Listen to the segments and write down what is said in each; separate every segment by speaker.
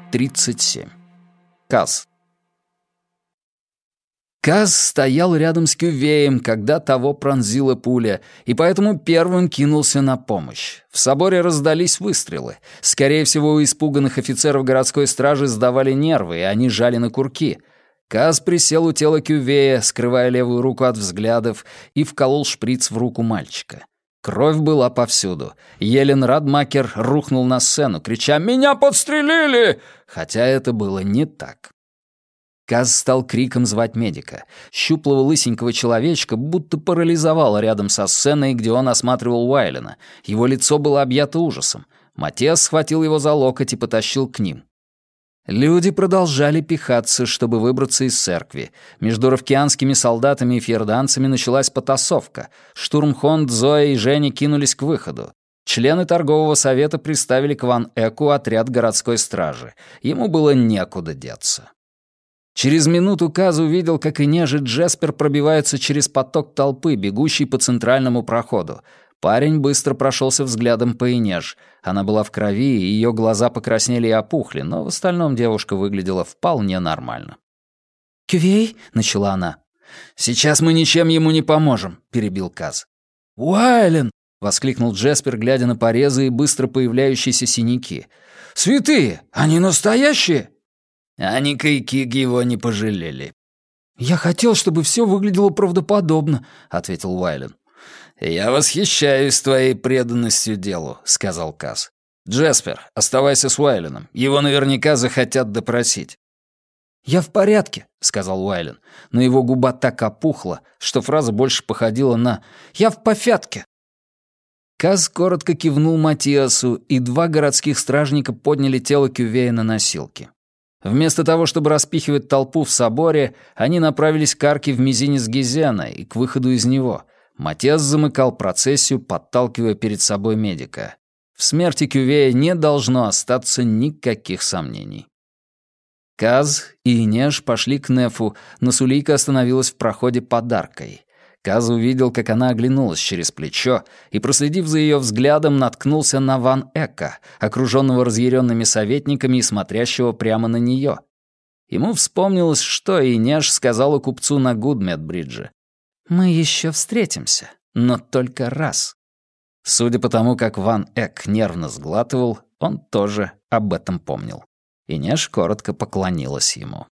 Speaker 1: 37. Каз. Каз стоял рядом с Кювеем, когда того пронзила пуля, и поэтому первым кинулся на помощь. В соборе раздались выстрелы. Скорее всего, у испуганных офицеров городской стражи сдавали нервы, и они жали на курки. Каз присел у тела Кювея, скрывая левую руку от взглядов, и вколол шприц в руку мальчика. Кровь была повсюду. Елен Радмакер рухнул на сцену, крича «Меня подстрелили!», хотя это было не так. Каз стал криком звать медика. Щуплого лысенького человечка будто парализовало рядом со сценой, где он осматривал Уайлена. Его лицо было объято ужасом. Матиас схватил его за локоть и потащил к ним. Люди продолжали пихаться, чтобы выбраться из церкви. Между ровкианскими солдатами и фьерданцами началась потасовка. Штурмхонд, Зоя и Женя кинулись к выходу. Члены торгового совета приставили к Ван Эку отряд городской стражи. Ему было некуда деться. Через минуту Каз увидел, как Инеж и Джеспер пробиваются через поток толпы, бегущей по центральному проходу. Парень быстро прошелся взглядом по Инеж. Она была в крови, и ее глаза покраснели и опухли, но в остальном девушка выглядела вполне нормально. «Кювей?» — начала она. «Сейчас мы ничем ему не поможем», — перебил Каз. «Уайлен!» — воскликнул Джеспер, глядя на порезы и быстро появляющиеся синяки. «Святые! Они настоящие?» А Никайкиг его не пожалели. «Я хотел, чтобы все выглядело правдоподобно», — ответил Уайлен. «Я восхищаюсь твоей преданностью делу», — сказал Каз. «Джеспер, оставайся с Уайленом. Его наверняка захотят допросить». «Я в порядке», — сказал Уайлен, но его губа так опухла, что фраза больше походила на «я в пофятке». Каз коротко кивнул Матиасу, и два городских стражника подняли тело Кювея на носилки. Вместо того, чтобы распихивать толпу в соборе, они направились к арке в мизинец Гизена и к выходу из него. Матиас замыкал процессию, подталкивая перед собой медика. В смерти Кювея не должно остаться никаких сомнений. Каз и Инеж пошли к Нефу, но Сулейка остановилась в проходе под аркой. Каз увидел, как она оглянулась через плечо, и, проследив за ее взглядом, наткнулся на Ван Эка, окруженного разъяренными советниками и смотрящего прямо на нее. Ему вспомнилось, что Инеж сказала купцу на Гудмедбридже. «Мы еще встретимся, но только раз». Судя по тому, как Ван Эк нервно сглатывал, он тоже об этом помнил. Инеж коротко поклонилась ему.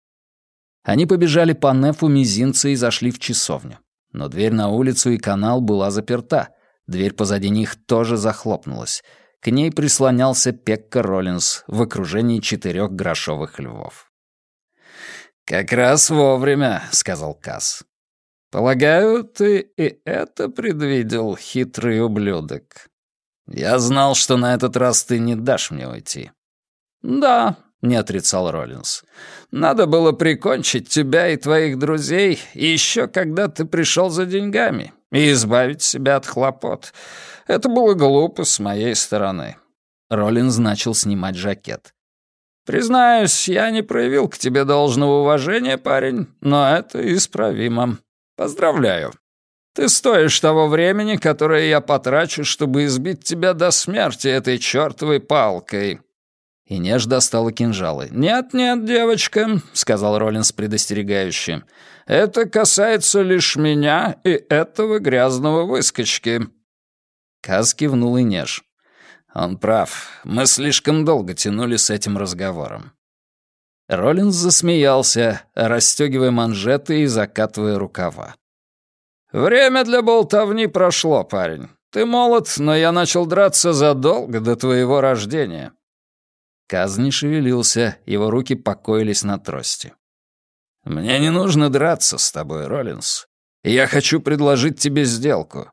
Speaker 1: Они побежали по Нефу мизинца и зашли в часовню. Но дверь на улицу и канал была заперта. Дверь позади них тоже захлопнулась. К ней прислонялся Пекка Роллинс в окружении 4 грошовых львов. «Как раз вовремя», — сказал Каз. «Полагаю, ты и это предвидел, хитрый ублюдок. Я знал, что на этот раз ты не дашь мне уйти». «Да», — не отрицал Роллинс. «Надо было прикончить тебя и твоих друзей еще когда ты пришел за деньгами и избавить себя от хлопот. Это было глупо с моей стороны». Роллинс начал снимать жакет. «Признаюсь, я не проявил к тебе должного уважения, парень, но это исправимо. Поздравляю. Ты стоишь того времени, которое я потрачу, чтобы избить тебя до смерти этой чертовой палкой». Инеж достала кинжалы. «Нет-нет, девочка», — сказал Роллинс предостерегающе. «Это касается лишь меня и этого грязного выскочки». Каз кивнул Инеж. «Он прав. Мы слишком долго тянули с этим разговором». Роллинс засмеялся, расстегивая манжеты и закатывая рукава. «Время для болтовни прошло, парень. Ты молод, но я начал драться задолго до твоего рождения». Каз не шевелился, его руки покоились на трости. «Мне не нужно драться с тобой, Роллинс. Я хочу предложить тебе сделку».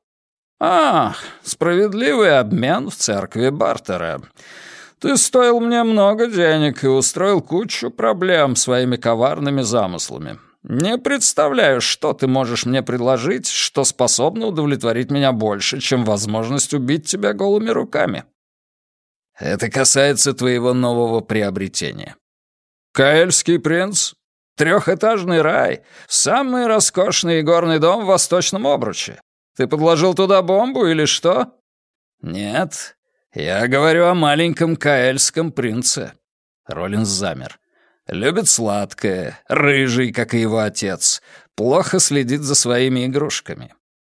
Speaker 1: Справедливый обмен в церкви Бартера. Ты стоил мне много денег и устроил кучу проблем своими коварными замыслами. Не представляю, что ты можешь мне предложить, что способно удовлетворить меня больше, чем возможность убить тебя голыми руками». «Это касается твоего нового приобретения». «Каэльский принц? 3-этажный рай. Самый роскошный игорный дом в Восточном Обруче. Ты подложил туда бомбу или что?» «Нет, я говорю о маленьком каэльском принце». Роллинс замер. «Любит сладкое, рыжий, как и его отец. Плохо следит за своими игрушками».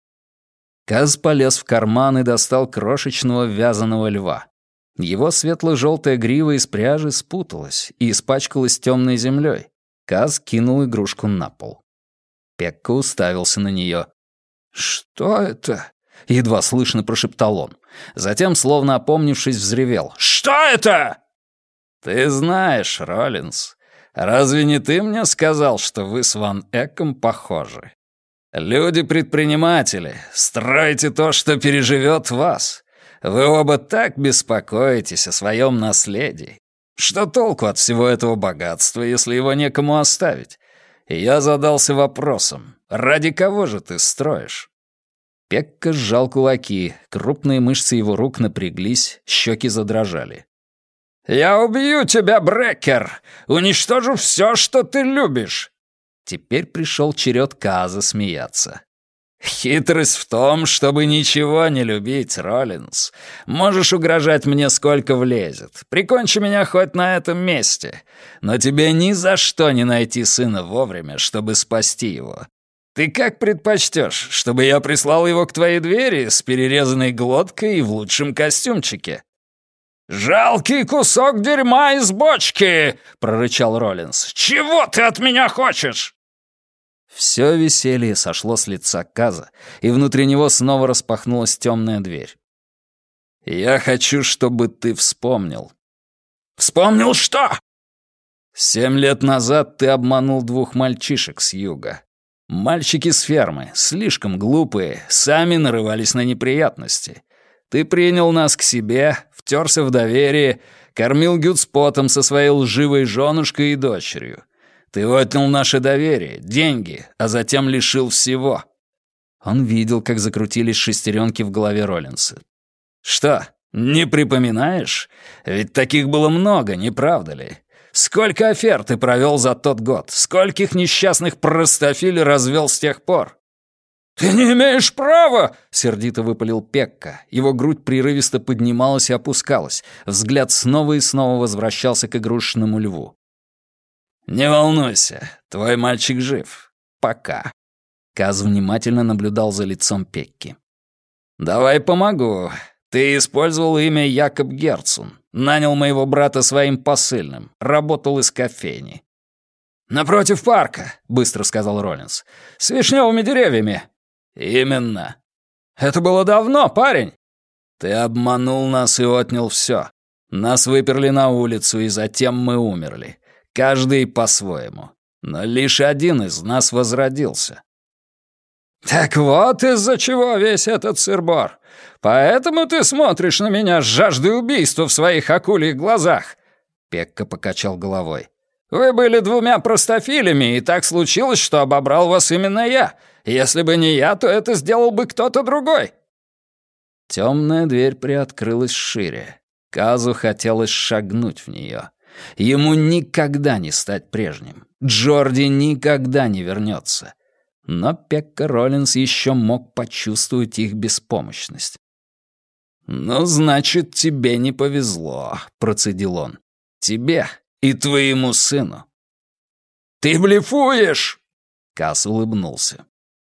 Speaker 1: Каз полез в карман и достал крошечного вязаного льва. Его светло-желтая грива из пряжи спуталась и испачкалась темной землей. Каз кинул игрушку на пол. Пекка уставился на нее. «Что это?» — едва слышно прошептал он. Затем, словно опомнившись, взревел. «Что это?» «Ты знаешь, Роллинс, разве не ты мне сказал, что вы с Ван Эком похожи? Люди-предприниматели, стройте то, что переживет вас. Вы оба так беспокоитесь о своем наследии. Что толку от всего этого богатства, если его некому оставить? И я задался вопросом, ради кого же ты строишь?» Пекка сжал кулаки, крупные мышцы его рук напряглись, щеки задрожали. «Я убью тебя, Брекер! Уничтожу все, что ты любишь!» Теперь пришел черед Каза смеяться. «Хитрость в том, чтобы ничего не любить, Роллинс. Можешь угрожать мне сколько влезет. Прикончи меня хоть на этом месте. Но тебе ни за что не найти сына вовремя, чтобы спасти его. Ты как предпочтешь, чтобы я прислал его к твоей двери с перерезанной глоткой и в лучшем костюмчике?» «Жалкий кусок дерьма из бочки!» — прорычал Роллинс. «Чего ты от меня хочешь?» Все веселье сошло с лица Каза, и внутри него снова распахнулась темная дверь. «Я хочу, чтобы ты вспомнил». «Вспомнил что?» 7 лет назад ты обманул 2 мальчишек с юга. Мальчики с фермы, слишком глупые, сами нарывались на неприятности. Ты принял нас к себе, втерся в доверие, кормил гюдспотом со своей лживой женушкой и дочерью. Ты отнял наше доверие, деньги, а затем лишил всего». Он видел, как закрутились шестеренки в голове Роллинса. «Что, не припоминаешь? Ведь таких было много, не правда ли? Сколько афер ты провел за тот год? Скольких несчастных простофиль развел с тех пор?» «Ты не имеешь права!» — сердито выпалил Пекка. Его грудь прерывисто поднималась и опускалась. Взгляд снова и снова возвращался к игрушечному льву. «Не волнуйся, твой мальчик жив. Пока». Каз внимательно наблюдал за лицом Пекки. «Давай помогу. Ты использовал имя Якоб Герцун. Нанял моего брата своим посыльным. Работал из кофейни». «Напротив парка», — быстро сказал Роллинс. «С вишневыми деревьями». «Именно». «Это было давно, парень». «Ты обманул нас и отнял все. Нас выперли на улицу, и затем мы умерли. Каждый по-своему. Но лишь один из нас возродился». «Так вот из-за чего весь этот сыр-бор. Поэтому ты смотришь на меня с жаждой убийства в своих акульих глазах?» Пекка покачал головой. «Вы были 2 простофилями, и так случилось, что обобрал вас именно я. Если бы не я, то это сделал бы кто-то другой». Темная дверь приоткрылась шире. Казу хотелось шагнуть в нее. Ему никогда не стать прежним. Джорди никогда не вернется. Но Пекка Роллинс еще мог почувствовать их беспомощность. «Ну, значит, тебе не повезло», — процедил он. «Тебе и твоему сыну». «Ты блефуешь!» — Каз улыбнулся.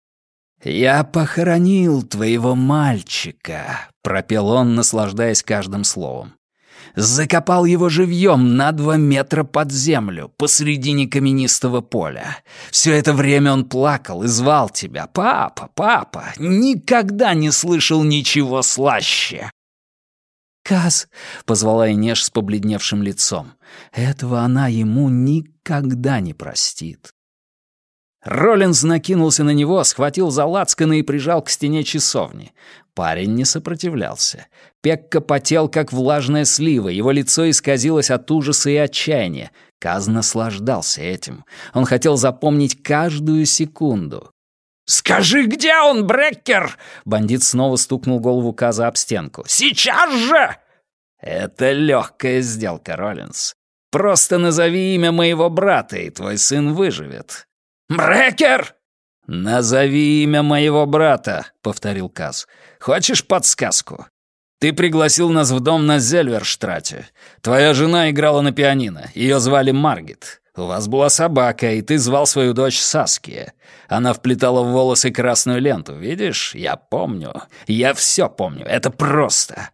Speaker 1: «Я похоронил твоего мальчика», — пропел он, наслаждаясь каждым словом. «Закопал его живьем на 2 метра под землю, посредине каменистого поля. Все это время он плакал и звал тебя. Папа, папа, никогда не слышал ничего слаще». «Каз», — позвала Инеш с побледневшим лицом, — «этого она ему никогда не простит». Роллинс накинулся на него, схватил за лацканы и прижал к стене часовни. Парень не сопротивлялся. Пекка потел, как влажная слива, его лицо исказилось от ужаса и отчаяния. Каз наслаждался этим. Он хотел запомнить каждую секунду. «Скажи, где он, Брекер?» Бандит снова стукнул голову Каза об стенку. «Сейчас же!» «Это легкая сделка, Роллинс. Просто назови имя моего брата, и твой сын выживет». «Брекер!» «Назови имя моего брата», — повторил Каз. «Хочешь подсказку?» Ты пригласил нас в дом на Зельверштрате. Твоя жена играла на пианино. Ее звали Маргит. У вас была собака, и ты звал свою дочь Саския. Она вплетала в волосы красную ленту. Видишь? Я помню. Я все помню. Это просто.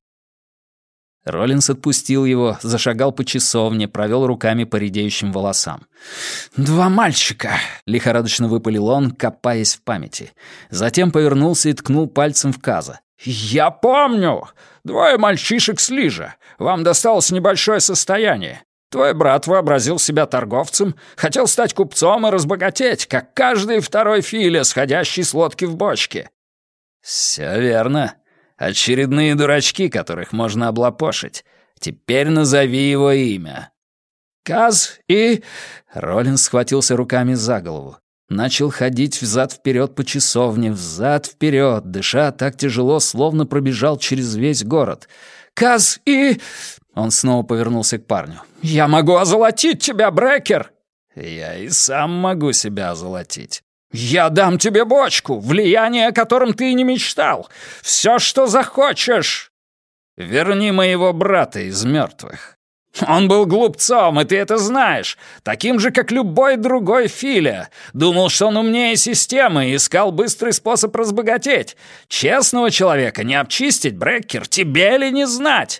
Speaker 1: Роллинс отпустил его, зашагал по часовне, провел руками по редеющим волосам. «Два мальчика!» — лихорадочно выпалил он, копаясь в памяти. Затем повернулся и ткнул пальцем в Каза. «Я помню! Двое мальчишек с Лижа. Вам досталось небольшое состояние. Твой брат вообразил себя торговцем, хотел стать купцом и разбогатеть, как каждый второй филя, сходящий с лодки в бочке». «Все верно. Очередные дурачки, которых можно облапошить. Теперь назови его имя». «Каз и...» Роллинс схватился руками за голову. Начал ходить взад-вперед по часовне, взад-вперед, дыша так тяжело, словно пробежал через весь город. «Каз и...» Он снова повернулся к парню. «Я могу озолотить тебя, Брекер!» «Я и сам могу себя озолотить». «Я дам тебе бочку, влияние, о котором ты и не мечтал. Все, что захочешь!» «Верни моего брата из мертвых». «Он был глупцом, и ты это знаешь. Таким же, как любой другой Филя. Думал, что он умнее системы и искал быстрый способ разбогатеть. Честного человека не обчистить, Брекер, тебе ли не знать?»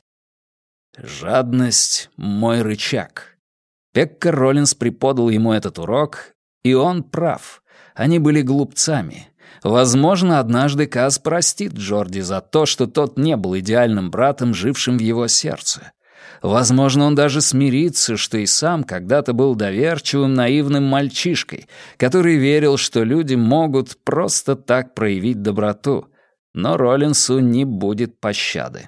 Speaker 1: «Жадность — мой рычаг». Пекка Роллинс преподал ему этот урок, и он прав. Они были глупцами. Возможно, однажды Каз простит Джорди за то, что тот не был идеальным братом, жившим в его сердце. Возможно, он даже смирится, что и сам когда-то был доверчивым, наивным мальчишкой, который верил, что люди могут просто так проявить доброту. Но Роллинсу не будет пощады.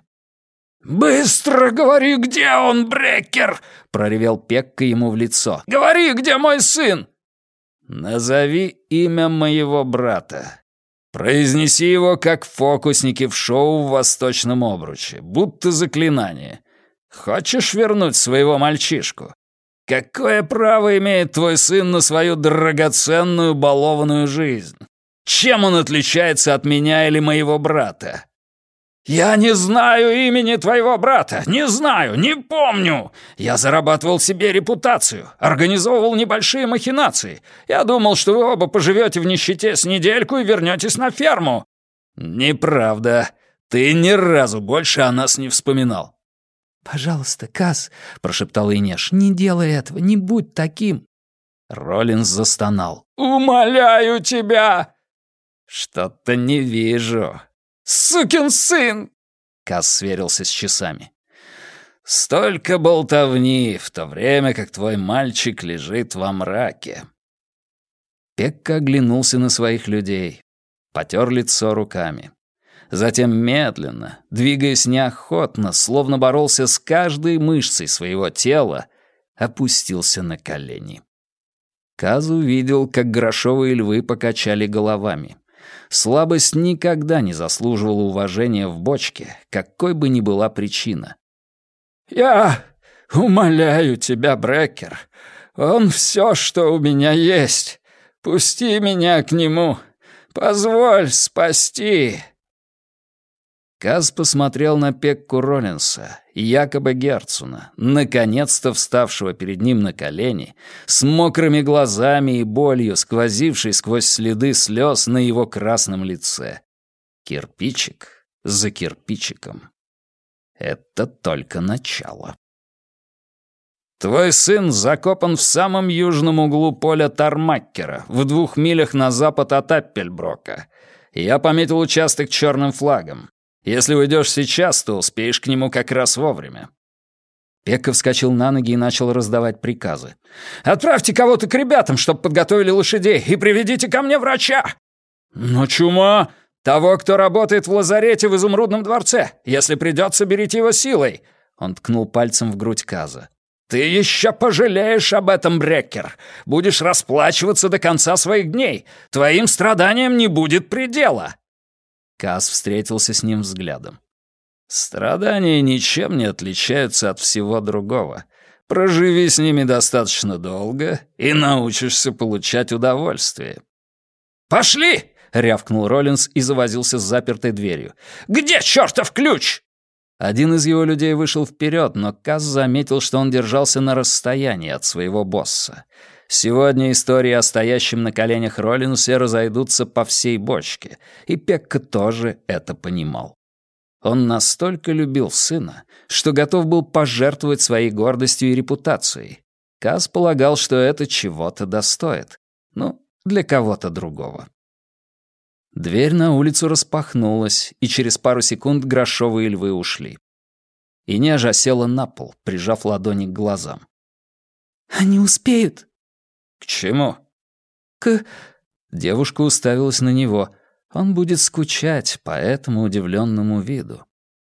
Speaker 1: «Быстро говори, где он, Брекер!» — проревел Пекка ему в лицо. «Говори, где мой сын!» «Назови имя моего брата. Произнеси его, как фокусники в шоу в Восточном Обруче, будто заклинание. Хочешь вернуть своего мальчишку? Какое право имеет твой сын на свою драгоценную балованную жизнь? Чем он отличается от меня или моего брата?» «Я не знаю имени твоего брата, не знаю, не помню. Я зарабатывал себе репутацию, организовывал небольшие махинации. Я думал, что вы оба поживете в нищете с недельку и вернетесь на ферму». «Неправда. Ты ни разу больше о нас не вспоминал».
Speaker 2: «Пожалуйста, Каз», — прошептал Инеш, — «не делай этого, не будь таким».
Speaker 1: Роллинс застонал.
Speaker 2: «Умоляю тебя!»
Speaker 1: «Что-то не вижу».
Speaker 2: «Сукин сын!»
Speaker 1: Каз сверился с часами. «Столько болтовни, в то время как твой мальчик лежит во мраке». Пекка оглянулся на своих людей, потер лицо руками. Затем медленно, двигаясь неохотно, словно боролся с каждой мышцей своего тела, опустился на колени. Каз увидел, как грошовые львы покачали головами. Слабость никогда не заслуживала уважения в бочке, какой бы ни была причина.
Speaker 2: «Я умоляю тебя, Брекер, он все, что у меня есть. Пусти меня к нему, позволь спасти».
Speaker 1: Каз посмотрел на Пекку Роллинса, якобы Герцуна, наконец-то вставшего перед ним на колени, с мокрыми глазами и болью, сквозившей сквозь следы слез на его красном лице. Кирпичик за кирпичиком. Это только начало. «Твой сын закопан в самом южном углу поля Тармаккера, в 2 милях на запад от Аппельброка. Я пометил участок черным флагом. Если уйдешь сейчас, то успеешь к нему как раз вовремя». Пекка вскочил на ноги и начал раздавать приказы. «Отправьте кого-то к ребятам, чтобы подготовили лошадей, и приведите ко мне врача!» «Ну, чума! Того, кто работает в лазарете в Изумрудном дворце. Если придется, берите его силой!» Он ткнул пальцем в грудь Каза. «Ты еще пожалеешь об этом, Брекер! Будешь расплачиваться до конца своих дней! Твоим страданиям не будет предела!» Каз встретился с ним взглядом. «Страдания ничем не отличаются от всего другого. Проживи с ними достаточно долго и научишься получать удовольствие». «Пошли!» — рявкнул Роллинс и завозился с запертой дверью. «Где чертов ключ?» Один из его людей вышел вперед, но Каз заметил, что он держался на расстоянии от своего босса. Сегодня истории о стоящем на коленях Роллинсе разойдутся по всей бочке, и Пекка тоже это понимал. Он настолько любил сына, что готов был пожертвовать своей гордостью и репутацией. Каз полагал, что это чего-то достоит. Ну, для кого-то другого. Дверь на улицу распахнулась, и через пару секунд грошовые львы ушли. Инежа села на пол, прижав ладони к глазам.
Speaker 2: «Они успеют?»
Speaker 1: «К чему?»
Speaker 2: «К...»
Speaker 1: Девушка уставилась на него. Он будет скучать по этому удивленному виду.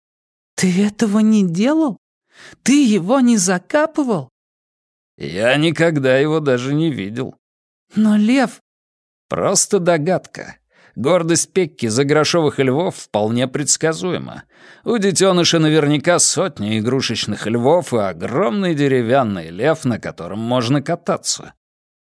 Speaker 2: «Ты этого не делал? Ты его не закапывал?»
Speaker 1: «Я никогда его даже не видел».
Speaker 2: «Но лев...»
Speaker 1: «Просто догадка. Гордость Пекки за грошовых львов вполне предсказуема. У детеныша наверняка сотни игрушечных львов и огромный деревянный лев, на котором можно кататься».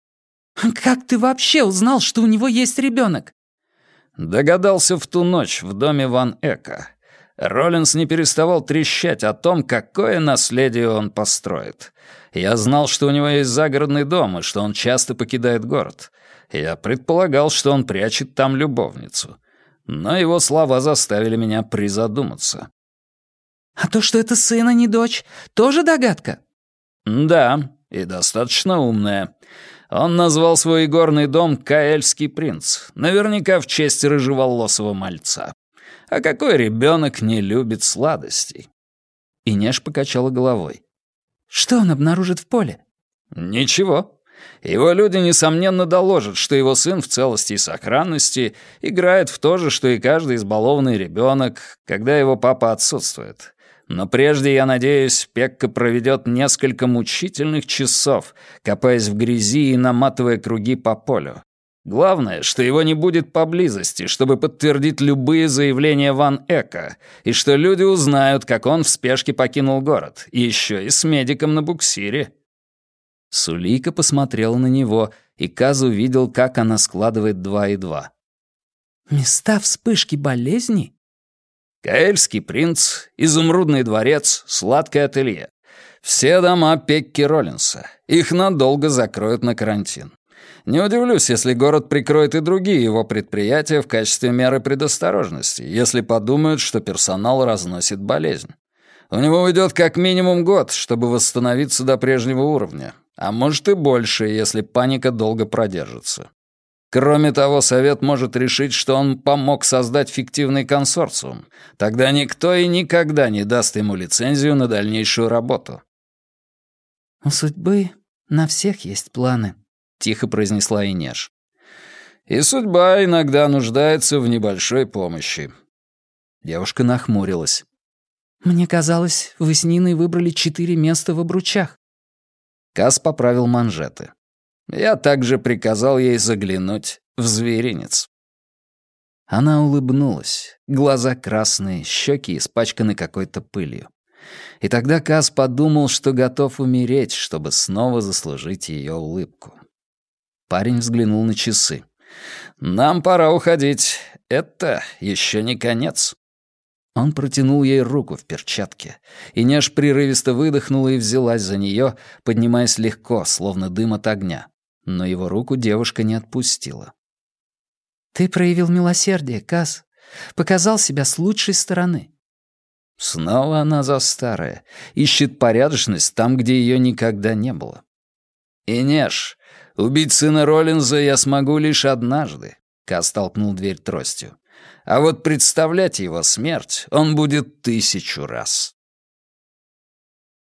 Speaker 2: «Как ты вообще узнал, что у него есть ребенок?»
Speaker 1: Догадался в ту ночь в доме Ван Эка. Роллинс не переставал трещать о том, какое наследие он построит. Я знал, что у него есть загородный дом и что он часто покидает город. Я предполагал, что он прячет там любовницу. Но его слова заставили меня призадуматься.
Speaker 2: «А то, что это сын, а не дочь, тоже догадка?»
Speaker 1: «Да, и достаточно умная. Он назвал свой игорный дом «Каэльский принц», наверняка в честь рыжеволосого мальца. А какой ребенок не любит сладостей?» Инеш покачала головой.
Speaker 2: «Что он обнаружит в поле?»
Speaker 1: «Ничего. Его люди, несомненно, доложат, что его сын в целости и сохранности играет в то же, что и каждый избалованный ребенок, когда его папа отсутствует. Но прежде, я надеюсь, Пекка проведет несколько мучительных часов, копаясь в грязи и наматывая круги по полю. Главное, что его не будет поблизости, чтобы подтвердить любые заявления Ван Эка, и что люди узнают, как он в спешке покинул город, и еще и с медиком на буксире». Сулейка посмотрела на него, и Каз увидел, как она складывает 2 и 2.
Speaker 2: «Места вспышки болезней?»
Speaker 1: Каэльский принц, Изумрудный дворец, Сладкое ателье. Все дома Пекки Роллинса. Их надолго закроют на карантин. Не удивлюсь, если город прикроет и другие его предприятия в качестве меры предосторожности, если подумают, что персонал разносит болезнь. У него уйдет как минимум год, чтобы восстановиться до прежнего уровня, а может и больше, если паника долго продержится. Кроме того, Совет может решить, что он помог создать фиктивный консорциум. Тогда никто и никогда не даст ему лицензию на дальнейшую работу.
Speaker 2: «У судьбы на всех есть планы»,
Speaker 1: — тихо произнесла Инеш. «И судьба иногда нуждается в небольшой помощи». Девушка нахмурилась.
Speaker 2: «Мне казалось, вы с Ниной выбрали 4 места в обручах».
Speaker 1: Каз поправил манжеты. Я также приказал ей заглянуть в зверинец. Она улыбнулась. Глаза красные, щеки испачканы какой-то пылью. И тогда Каз подумал, что готов умереть, чтобы снова заслужить ее улыбку. Парень взглянул на часы. «Нам пора уходить. Это еще не конец». Он протянул ей руку в перчатке. Инеш прерывисто выдохнула и взялась за нее, поднимаясь легко, словно дым от огня. Но его руку девушка не отпустила.
Speaker 2: «Ты проявил милосердие, Каз. Показал себя с лучшей стороны».
Speaker 1: Снова она за старое. Ищет порядочность там, где ее никогда не было. «Инеш, убить сына Роллинза я смогу лишь однажды», — Каз толкнул дверь тростью. «А вот представлять его смерть он будет 1000 раз».